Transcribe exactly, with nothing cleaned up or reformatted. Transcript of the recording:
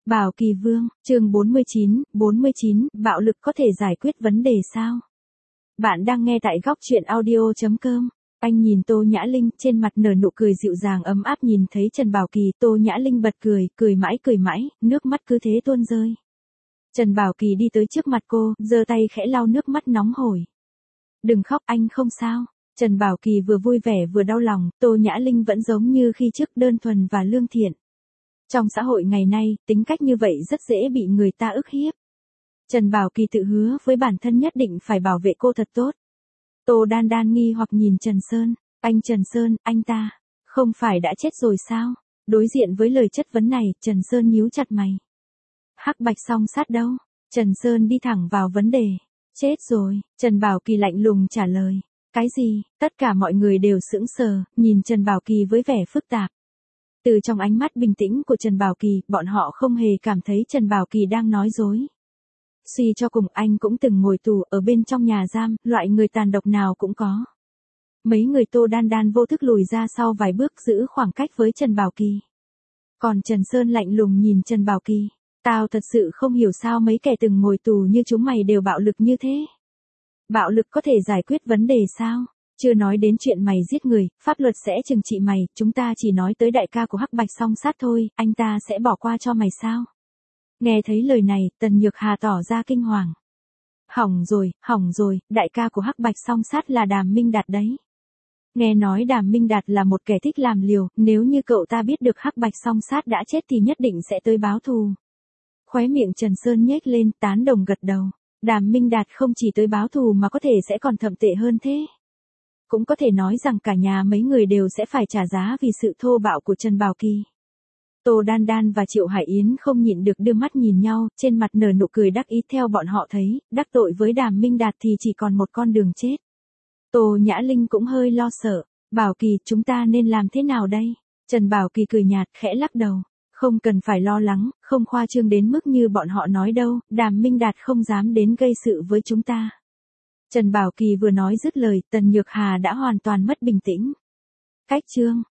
Bảo Kỳ Vương, chương bốn mươi chín, bốn mươi chín, bạo lực có thể giải quyết vấn đề sao? Bạn đang nghe tại góc truyện audio chấm com. Anh nhìn Tô Nhã Linh, trên mặt nở nụ cười dịu dàng ấm áp, nhìn thấy Trần Bảo Kỳ, Tô Nhã Linh bật cười, cười mãi cười mãi, nước mắt cứ thế tuôn rơi. Trần Bảo Kỳ đi tới trước mặt cô, giơ tay khẽ lau nước mắt nóng hổi. Đừng khóc, anh không sao. Trần Bảo Kỳ vừa vui vẻ vừa đau lòng, Tô Nhã Linh vẫn giống như khi trước, đơn thuần và lương thiện. Trong xã hội ngày nay, tính cách như vậy rất dễ bị người ta ức hiếp. Trần Bảo Kỳ tự hứa với bản thân nhất định phải bảo vệ cô thật tốt. Tô Đan Đan nghi hoặc nhìn Trần Sơn, anh Trần Sơn, anh ta, không phải đã chết rồi sao? Đối diện với lời chất vấn này, Trần Sơn nhíu chặt mày. Hắc Bạch Song Sát đâu? Trần Sơn đi thẳng vào vấn đề. Chết rồi, Trần Bảo Kỳ lạnh lùng trả lời. Cái gì? Tất cả mọi người đều sững sờ, nhìn Trần Bảo Kỳ với vẻ phức tạp. Từ trong ánh mắt bình tĩnh của Trần Bảo Kỳ, bọn họ không hề cảm thấy Trần Bảo Kỳ đang nói dối. Suy cho cùng, anh cũng từng ngồi tù, ở bên trong nhà giam, loại người tàn độc nào cũng có. Mấy người Tô Đan Đan vô thức lùi ra sau vài bước, giữ khoảng cách với Trần Bảo Kỳ. Còn Trần Sơn lạnh lùng nhìn Trần Bảo Kỳ. Tao thật sự không hiểu sao mấy kẻ từng ngồi tù như chúng mày đều bạo lực như thế. Bạo lực có thể giải quyết vấn đề sao? Chưa nói đến chuyện mày giết người, pháp luật sẽ trừng trị mày, chúng ta chỉ nói tới đại ca của Hắc Bạch Song Sát thôi, anh ta sẽ bỏ qua cho mày sao? Nghe thấy lời này, Tần Nhược Hà tỏ ra kinh hoàng. Hỏng rồi, hỏng rồi, đại ca của Hắc Bạch Song Sát là Đàm Minh Đạt đấy. Nghe nói Đàm Minh Đạt là một kẻ thích làm liều, nếu như cậu ta biết được Hắc Bạch Song Sát đã chết thì nhất định sẽ tới báo thù. Khóe miệng Trần Sơn nhếch lên, tán đồng gật đầu. Đàm Minh Đạt không chỉ tới báo thù mà có thể sẽ còn thậm tệ hơn thế. Cũng có thể nói rằng cả nhà mấy người đều sẽ phải trả giá vì sự thô bạo của Trần Bảo Kỳ. Tô Đan Đan và Triệu Hải Yến không nhịn được đưa mắt nhìn nhau, trên mặt nở nụ cười đắc ý. Theo bọn họ thấy, đắc tội với Đàm Minh Đạt thì chỉ còn một con đường chết. Tô Nhã Linh cũng hơi lo sợ. Bảo Kỳ, chúng ta nên làm thế nào đây? Trần Bảo Kỳ cười nhạt, khẽ lắc đầu. Không cần phải lo lắng, không khoa trương đến mức như bọn họ nói đâu, Đàm Minh Đạt không dám đến gây sự với chúng ta. Trần Bảo Kỳ vừa nói dứt lời, Tần Nhược Hà đã hoàn toàn mất bình tĩnh. Cách chương